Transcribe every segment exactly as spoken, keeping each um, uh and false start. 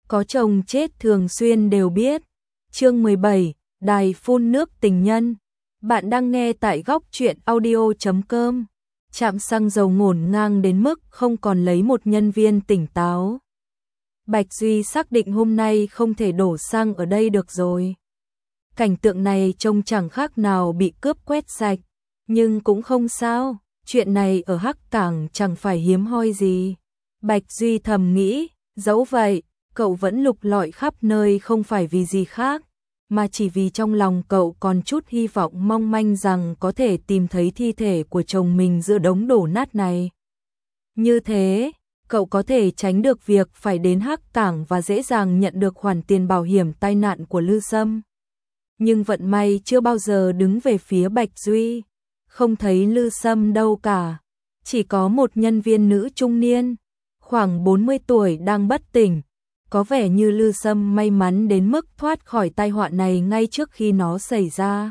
có chồng chết thường xuyên đều biết. Chương mười bảy, đài phun nước tình nhân. Bạn đang nghe tại góc truyện audio chấm com. Trạm xăng dầu ngổn ngang đến mức không còn lấy một nhân viên tỉnh táo. Bạch Duy xác định hôm nay không thể đổ xăng ở đây được rồi. Cảnh tượng này trông chẳng khác nào bị cướp quét sạch, nhưng cũng không sao, chuyện này ở Hắc Cảng chẳng phải hiếm hoi gì. Bạch Duy thầm nghĩ, dẫu vậy, cậu vẫn lục lọi khắp nơi không phải vì gì khác, mà chỉ vì trong lòng cậu còn chút hy vọng mong manh rằng có thể tìm thấy thi thể của chồng mình giữa đống đổ nát này. Như thế, cậu có thể tránh được việc phải đến Hắc Cảng và dễ dàng nhận được khoản tiền bảo hiểm tai nạn của Lư Sâm. Nhưng vận may chưa bao giờ đứng về phía Bạch Duy, không thấy Lư Sâm đâu cả, chỉ có một nhân viên nữ trung niên, khoảng bốn mươi tuổi đang bất tỉnh. Có vẻ như Lư Sâm may mắn đến mức thoát khỏi tai họa này ngay trước khi nó xảy ra.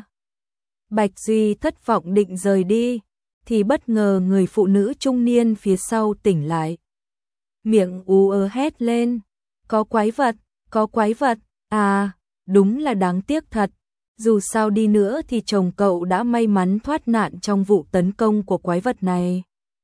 Bạch Duy thất vọng định rời đi, thì bất ngờ người phụ nữ trung niên phía sau tỉnh lại. Miệng ú ớ hét lên, có quái vật, có quái vật, à, đúng là đáng tiếc thật. Dù sao đi nữa thì chồng cậu đã may mắn thoát nạn trong vụ tấn công của quái vật này.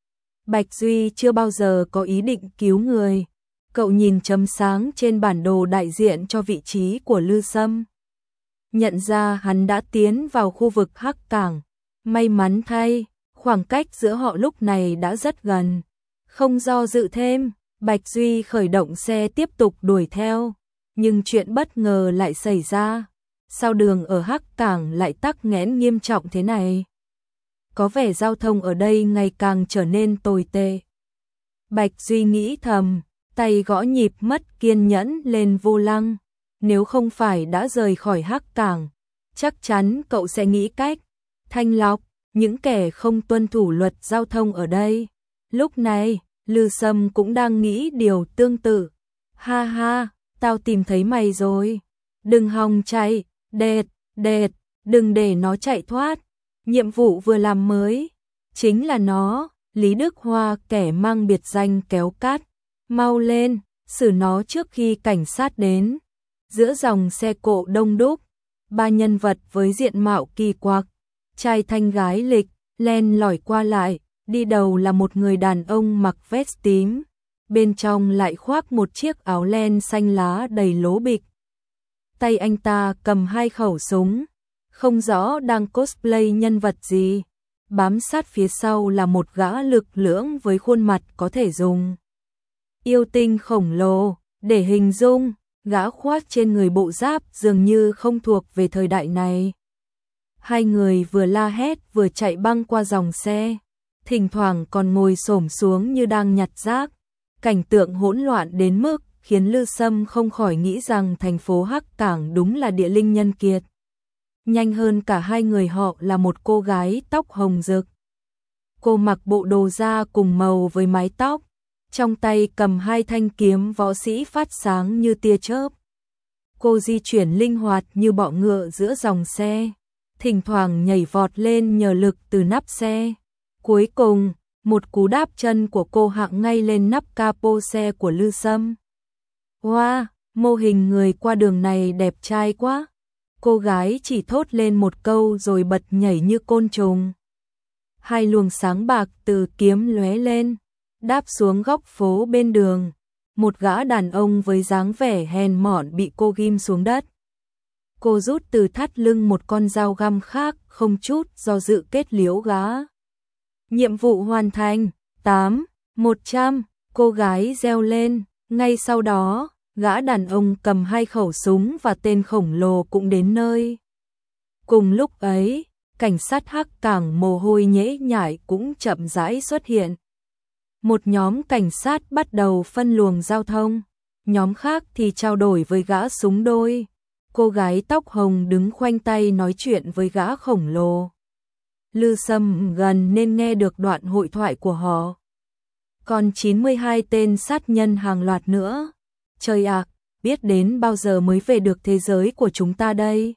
Bạch Duy chưa bao giờ có ý định cứu người. Cậu nhìn chấm sáng trên bản đồ đại diện cho vị trí của Lư Sâm. Nhận ra hắn đã tiến vào khu vực Hắc Cảng. May mắn thay, khoảng cách giữa họ lúc này đã rất gần. Không do dự thêm, Bạch Duy khởi động xe tiếp tục đuổi theo. Nhưng chuyện bất ngờ lại xảy ra. Sao đường ở Hắc Cảng lại tắc nghẽn nghiêm trọng thế này? Có vẻ giao thông ở đây ngày càng trở nên tồi tệ. Bạch Duy nghĩ thầm, tay gõ nhịp mất kiên nhẫn lên vô lăng. Nếu không phải đã rời khỏi Hắc Cảng, chắc chắn cậu sẽ nghĩ cách thanh lọc những kẻ không tuân thủ luật giao thông ở đây. Lúc này, Lư Sâm cũng đang nghĩ điều tương tự. Ha ha, tao tìm thấy mày rồi. Đừng hòng chạy, đệt, đệt, đừng để nó chạy thoát. Nhiệm vụ vừa làm mới, chính là nó, Lý Đức Hoa kẻ mang biệt danh kéo cát. Mau lên, xử nó trước khi cảnh sát đến. Giữa dòng xe cộ đông đúc, ba nhân vật với diện mạo kỳ quặc, trai thanh gái lịch, len lỏi qua lại, đi đầu là một người đàn ông mặc vest tím, bên trong lại khoác một chiếc áo len xanh lá đầy lố bịch. Tay anh ta cầm hai khẩu súng, không rõ đang cosplay nhân vật gì. Bám sát phía sau là một gã lực lưỡng với khuôn mặt có thể dùng yêu tinh khổng lồ để hình dung. Gã khoác trên người bộ giáp dường như không thuộc về thời đại này. Hai người vừa la hét vừa chạy băng qua dòng xe, thỉnh thoảng còn ngồi xổm xuống như đang nhặt rác. Cảnh tượng hỗn loạn đến mức khiến Lư Sâm không khỏi nghĩ rằng thành phố Hắc Cảng đúng là địa linh nhân kiệt. Nhanh hơn cả hai người họ là một cô gái tóc hồng rực. Cô mặc bộ đồ da cùng màu với mái tóc, trong tay cầm hai thanh kiếm võ sĩ phát sáng như tia chớp. Cô di chuyển linh hoạt như bọ ngựa giữa dòng xe, thỉnh thoảng nhảy vọt lên nhờ lực từ nắp xe. Cuối cùng, một cú đáp chân của cô hạng ngay lên nắp capo xe của Lư Sâm. Wow, mô hình người qua đường này đẹp trai quá. Cô gái chỉ thốt lên một câu rồi bật nhảy như côn trùng. Hai luồng sáng bạc từ kiếm lóe lên, đáp xuống góc phố bên đường. Một gã đàn ông với dáng vẻ hèn mọn bị cô ghim xuống đất. Cô rút từ thắt lưng một con dao găm khác, không chút do dự kết liễu gã. Nhiệm vụ hoàn thành, tám, một trăm, cô gái reo lên. Ngay sau đó, gã đàn ông cầm hai khẩu súng và tên khổng lồ cũng đến nơi. Cùng lúc ấy, cảnh sát Hắc Cảng mồ hôi nhễ nhại cũng chậm rãi xuất hiện. Một nhóm cảnh sát bắt đầu phân luồng giao thông, nhóm khác thì trao đổi với gã súng đôi. Cô gái tóc hồng đứng khoanh tay nói chuyện với gã khổng lồ. Lư Sâm gần nên nghe được đoạn hội thoại của họ. Còn chín mươi hai tên sát nhân hàng loạt nữa. Trời ạ, biết đến bao giờ mới về được thế giới của chúng ta đây?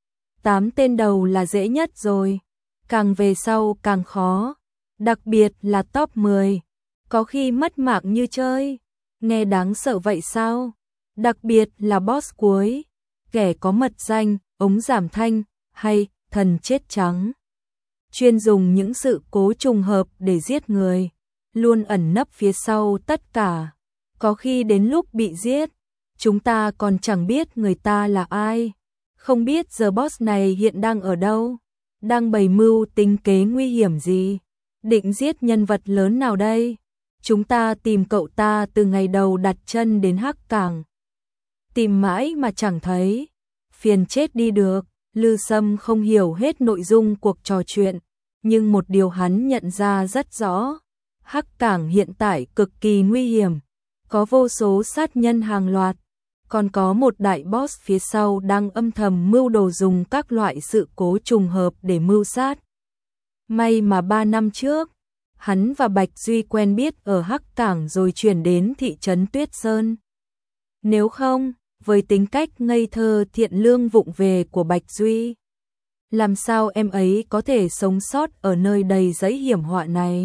Tám tên đầu là dễ nhất rồi, càng về sau càng khó, đặc biệt là top mười. Có khi mất mạng như chơi, nghe đáng sợ vậy sao? đặc biệt là boss cuối, kẻ có mật danh, ống giảm thanh, hay thần chết trắng. Chuyên dùng những sự cố trùng hợp để giết người, luôn ẩn nấp phía sau tất cả. Có khi đến lúc bị giết, chúng ta còn chẳng biết người ta là ai. Không biết giờ boss này hiện đang ở đâu, đang bày mưu tính kế nguy hiểm gì, định giết nhân vật lớn nào đây. Chúng ta tìm cậu ta từ ngày đầu đặt chân đến Hắc Cảng. Tìm mãi mà chẳng thấy, phiền chết đi được. Lư Sâm không hiểu hết nội dung cuộc trò chuyện, nhưng một điều hắn nhận ra rất rõ. Hắc Cảng hiện tại cực kỳ nguy hiểm, có vô số sát nhân hàng loạt, còn có một đại boss phía sau đang âm thầm mưu đồ dùng các loại sự cố trùng hợp để mưu sát. May mà ba năm trước, hắn và Bạch Duy quen biết ở Hắc Cảng rồi chuyển đến thị trấn Tuyết Sơn. Nếu không, với tính cách ngây thơ thiện lương vụng về của Bạch Duy, làm sao em ấy có thể sống sót ở nơi đầy rẫy hiểm họa này?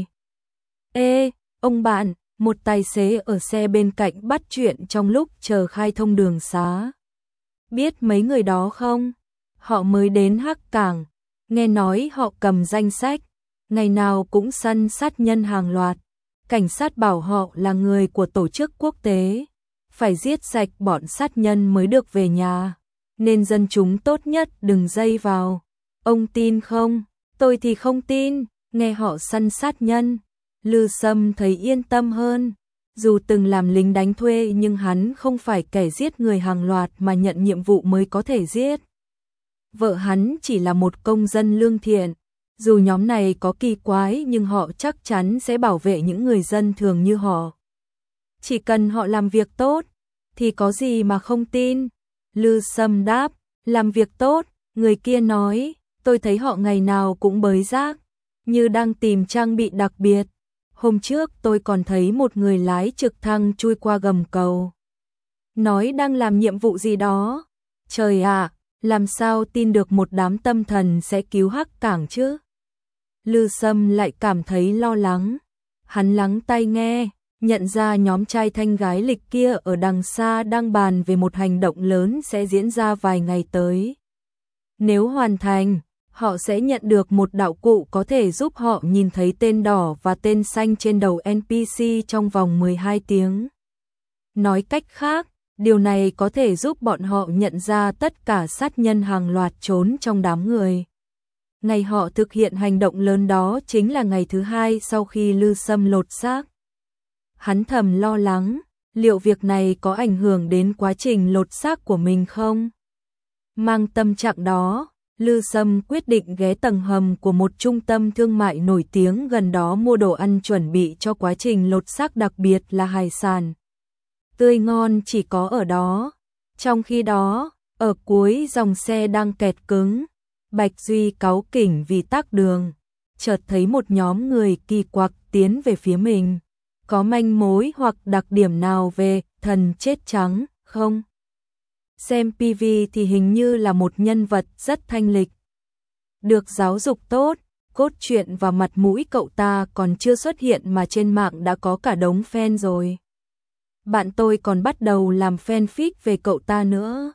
Ê, ông bạn, một tài xế ở xe bên cạnh bắt chuyện trong lúc chờ khai thông đường xá. Biết mấy người đó không? Họ mới đến Hắc Cảng, nghe nói họ cầm danh sách, ngày nào cũng săn sát nhân hàng loạt. Cảnh sát bảo họ là người của tổ chức quốc tế, phải giết sạch bọn sát nhân mới được về nhà, nên dân chúng tốt nhất đừng dây vào. Ông tin không? Tôi thì không tin. Nghe họ săn sát nhân, Lư Sâm thấy yên tâm hơn. Dù từng làm lính đánh thuê nhưng hắn không phải kẻ giết người hàng loạt mà nhận nhiệm vụ mới có thể giết. Vợ hắn chỉ là một công dân lương thiện. Dù nhóm này có kỳ quái nhưng họ chắc chắn sẽ bảo vệ những người dân thường như họ. Chỉ cần họ làm việc tốt, thì có gì mà không tin. Lư Sâm đáp, làm việc tốt. Người kia nói, tôi thấy họ ngày nào cũng bới rác, như đang tìm trang bị đặc biệt. Hôm trước tôi còn thấy một người lái trực thăng chui qua gầm cầu, nói đang làm nhiệm vụ gì đó. Trời ạ, làm sao tin được một đám tâm thần sẽ cứu Hắc Cảng chứ? Lư Sâm lại cảm thấy lo lắng. Hắn lắng tai nghe, nhận ra nhóm trai thanh gái lịch kia ở đằng xa đang bàn về một hành động lớn sẽ diễn ra vài ngày tới. Nếu hoàn thành, họ sẽ nhận được một đạo cụ có thể giúp họ nhìn thấy tên đỏ và tên xanh trên đầu en pê xê trong vòng mười hai tiếng. Nói cách khác, điều này có thể giúp bọn họ nhận ra tất cả sát nhân hàng loạt trốn trong đám người. Ngày họ thực hiện hành động lớn đó chính là ngày thứ hai sau khi Lư Sâm lột xác. Hắn thầm lo lắng, liệu việc này có ảnh hưởng đến quá trình lột xác của mình không? Mang tâm trạng đó, Lư Sâm quyết định ghé tầng hầm của một trung tâm thương mại nổi tiếng gần đó mua đồ ăn chuẩn bị cho quá trình lột xác, đặc biệt là hải sản tươi ngon chỉ có ở đó. Trong khi đó, ở cuối dòng xe đang kẹt cứng, Bạch Duy cáu kỉnh vì tắc đường, chợt thấy một nhóm người kỳ quặc tiến về phía mình. Có manh mối hoặc đặc điểm nào về thần chết trắng không? Xem pê vê thì hình như là một nhân vật rất thanh lịch, được giáo dục tốt, cốt truyện và mặt mũi cậu ta còn chưa xuất hiện mà trên mạng đã có cả đống fan rồi. Bạn tôi còn bắt đầu làm fanfic về cậu ta nữa.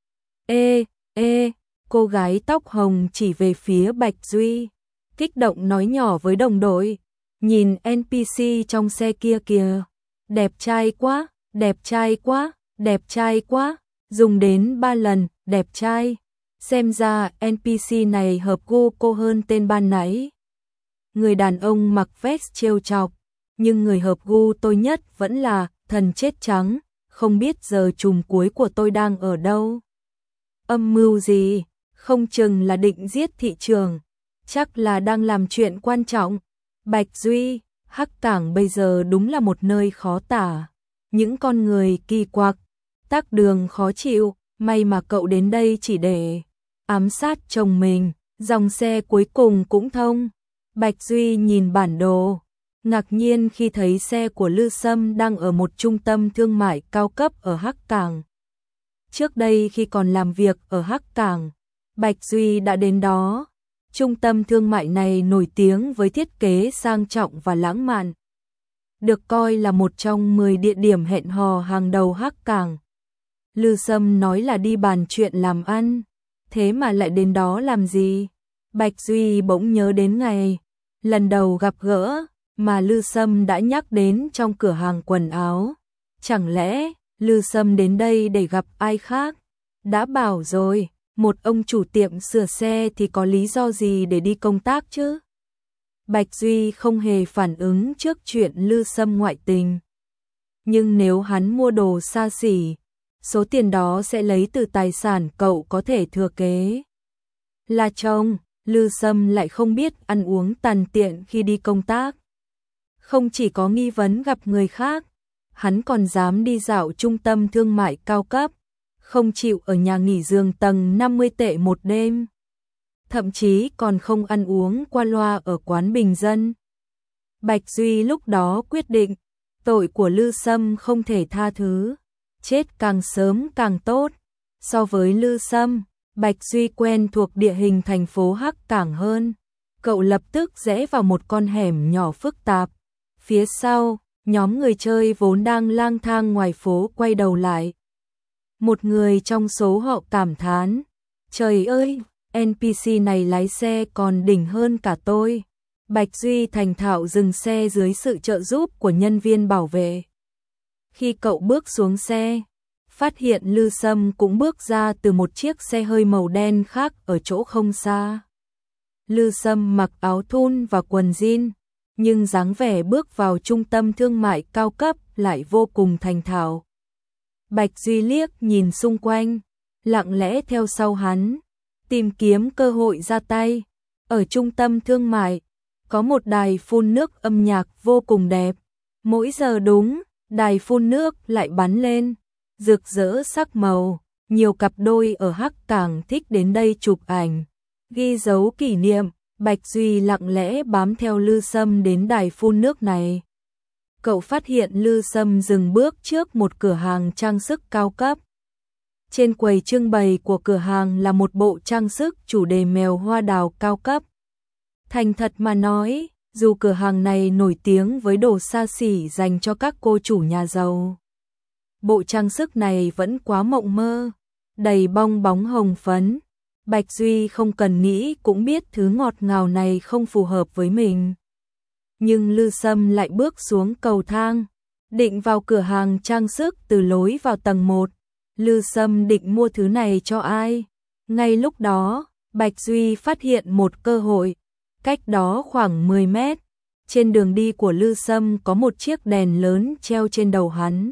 Ê, ê, cô gái tóc hồng chỉ về phía Bạch Duy, kích động nói nhỏ với đồng đội, nhìn en pê xê trong xe kia kìa, đẹp trai quá, đẹp trai quá, đẹp trai quá, dùng đến ba lần, đẹp trai. Xem ra en pê xê này hợp gu cô hơn tên ban nãy. Người đàn ông mặc vest trêu chọc, nhưng người hợp gu tôi nhất vẫn là thần chết trắng, không biết giờ trùm cuối của tôi đang ở đâu. Âm mưu gì? Không chừng là định giết thị trường, chắc là đang làm chuyện quan trọng. Bạch Duy, Hắc Cảng bây giờ đúng là một nơi khó tả, những con người kỳ quặc, tắc đường khó chịu, may mà cậu đến đây chỉ để ám sát chồng mình, dòng xe cuối cùng cũng thông. Bạch Duy nhìn bản đồ, ngạc nhiên khi thấy xe của Lư Sâm đang ở một trung tâm thương mại cao cấp ở Hắc Cảng. Trước đây khi còn làm việc ở Hắc Cảng, Bạch Duy đã đến đó. Trung tâm thương mại này nổi tiếng với thiết kế sang trọng và lãng mạn, được coi là một trong mười địa điểm hẹn hò hàng đầu Hắc Cảng. Lư Sâm nói là đi bàn chuyện làm ăn, thế mà lại đến đó làm gì? Bạch Duy bỗng nhớ đến ngày lần đầu gặp gỡ mà Lư Sâm đã nhắc đến trong cửa hàng quần áo. Chẳng lẽ Lư Sâm đến đây để gặp ai khác? Đã bảo rồi, một ông chủ tiệm sửa xe thì có lý do gì để đi công tác chứ? Bạch Duy không hề phản ứng trước chuyện Lư Sâm ngoại tình. Nhưng nếu hắn mua đồ xa xỉ, số tiền đó sẽ lấy từ tài sản cậu có thể thừa kế. Là chồng, Lư Sâm lại không biết ăn uống tàn tiện khi đi công tác. Không chỉ có nghi vấn gặp người khác, hắn còn dám đi dạo trung tâm thương mại cao cấp, không chịu ở nhà nghỉ giường tầng năm mươi tệ một đêm. Thậm chí còn không ăn uống qua loa ở quán bình dân. Bạch Duy lúc đó quyết định, tội của Lư Sâm không thể tha thứ, chết càng sớm càng tốt. So với Lư Sâm, Bạch Duy quen thuộc địa hình thành phố Hắc Cảng hơn. Cậu lập tức rẽ vào một con hẻm nhỏ phức tạp. Phía sau, nhóm người chơi vốn đang lang thang ngoài phố quay đầu lại. Một người trong số họ cảm thán, trời ơi, en pê xê này lái xe còn đỉnh hơn cả tôi. Bạch Duy thành thạo dừng xe dưới sự trợ giúp của nhân viên bảo vệ. Khi cậu bước xuống xe, phát hiện Lư Sâm cũng bước ra từ một chiếc xe hơi màu đen khác ở chỗ không xa. Lư Sâm mặc áo thun và quần jean, nhưng dáng vẻ bước vào trung tâm thương mại cao cấp lại vô cùng thành thạo. Bạch Duy liếc nhìn xung quanh, lặng lẽ theo sau hắn, tìm kiếm cơ hội ra tay. Ở trung tâm thương mại, có một đài phun nước âm nhạc vô cùng đẹp. Mỗi giờ đúng, đài phun nước lại bắn lên, rực rỡ sắc màu. Nhiều cặp đôi ở Hắc Cảng thích đến đây chụp ảnh, ghi dấu kỷ niệm. Bạch Duy lặng lẽ bám theo Lư Sâm đến đài phun nước này. Cậu phát hiện Lư Sâm dừng bước trước một cửa hàng trang sức cao cấp. Trên quầy trưng bày của cửa hàng là một bộ trang sức chủ đề mèo hoa đào cao cấp. Thành thật mà nói, dù cửa hàng này nổi tiếng với đồ xa xỉ dành cho các cô chủ nhà giàu, bộ trang sức này vẫn quá mộng mơ, đầy bong bóng hồng phấn. Bạch Duy không cần nghĩ cũng biết thứ ngọt ngào này không phù hợp với mình. Nhưng Lư Sâm lại bước xuống cầu thang, định vào cửa hàng trang sức từ lối vào tầng một. Lư Sâm định mua thứ này cho ai? Ngay lúc đó, Bạch Duy phát hiện một cơ hội. Cách đó khoảng mười mét, trên đường đi của Lư Sâm có một chiếc đèn lớn treo trên đầu hắn.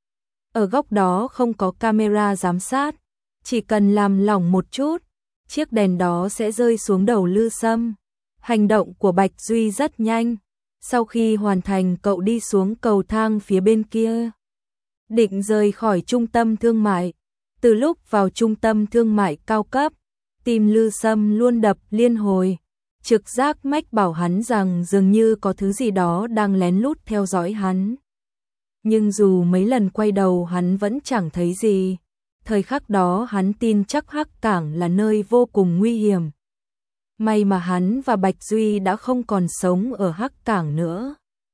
Ở góc đó không có camera giám sát, chỉ cần làm lỏng một chút, chiếc đèn đó sẽ rơi xuống đầu Lư Sâm. Hành động của Bạch Duy rất nhanh. Sau khi hoàn thành, cậu đi xuống cầu thang phía bên kia, định rời khỏi trung tâm thương mại. Từ lúc vào trung tâm thương mại cao cấp, tim Lư Sâm luôn đập liên hồi. Trực giác mách bảo hắn rằng dường như có thứ gì đó đang lén lút theo dõi hắn. Nhưng dù mấy lần quay đầu hắn vẫn chẳng thấy gì. Thời khắc đó hắn tin chắc Hắc Cảng là nơi vô cùng nguy hiểm. May mà hắn và Bạch Duy đã không còn sống ở Hắc Cảng nữa.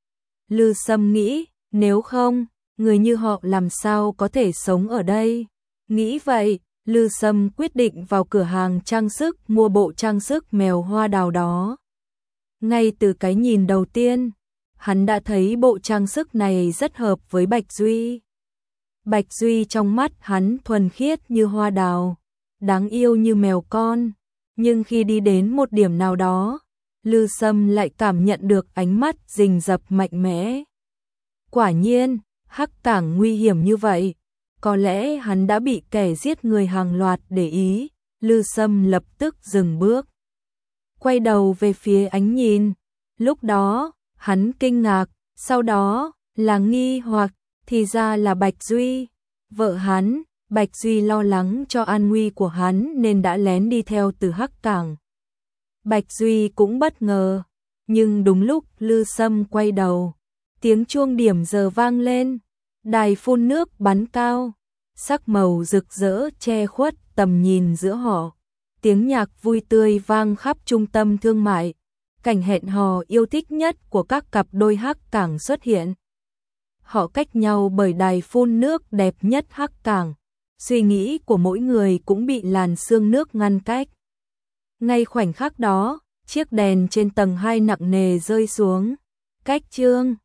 Lư Sâm nghĩ, nếu không, người như họ làm sao có thể sống ở đây. Nghĩ vậy, Lư Sâm quyết định vào cửa hàng trang sức mua bộ trang sức mèo hoa đào đó. Ngay từ cái nhìn đầu tiên, hắn đã thấy bộ trang sức này rất hợp với Bạch Duy. Bạch Duy trong mắt hắn thuần khiết như hoa đào, đáng yêu như mèo con. Nhưng khi đi đến một điểm nào đó, Lư Sâm lại cảm nhận được ánh mắt rình rập mạnh mẽ. Quả nhiên, Hắc Cảng nguy hiểm như vậy. Có lẽ hắn đã bị kẻ giết người hàng loạt để ý. Lư Sâm lập tức dừng bước, quay đầu về phía ánh nhìn. Lúc đó, hắn kinh ngạc, sau đó là nghi hoặc, thì ra là Bạch Duy, vợ hắn. Bạch Duy lo lắng cho an nguy của hắn nên đã lén đi theo từ Hắc Cảng. Bạch Duy cũng bất ngờ, nhưng đúng lúc Lư Sâm quay đầu, tiếng chuông điểm giờ vang lên, đài phun nước bắn cao, sắc màu rực rỡ che khuất tầm nhìn giữa họ. Tiếng nhạc vui tươi vang khắp trung tâm thương mại, cảnh hẹn hò yêu thích nhất của các cặp đôi Hắc Cảng xuất hiện. Họ cách nhau bởi đài phun nước đẹp nhất Hắc Cảng. suy nghĩ của mỗi người cũng bị làn sương nước ngăn cách. Ngay khoảnh khắc đó, chiếc đèn trên tầng hai nặng nề rơi xuống. Cách Trương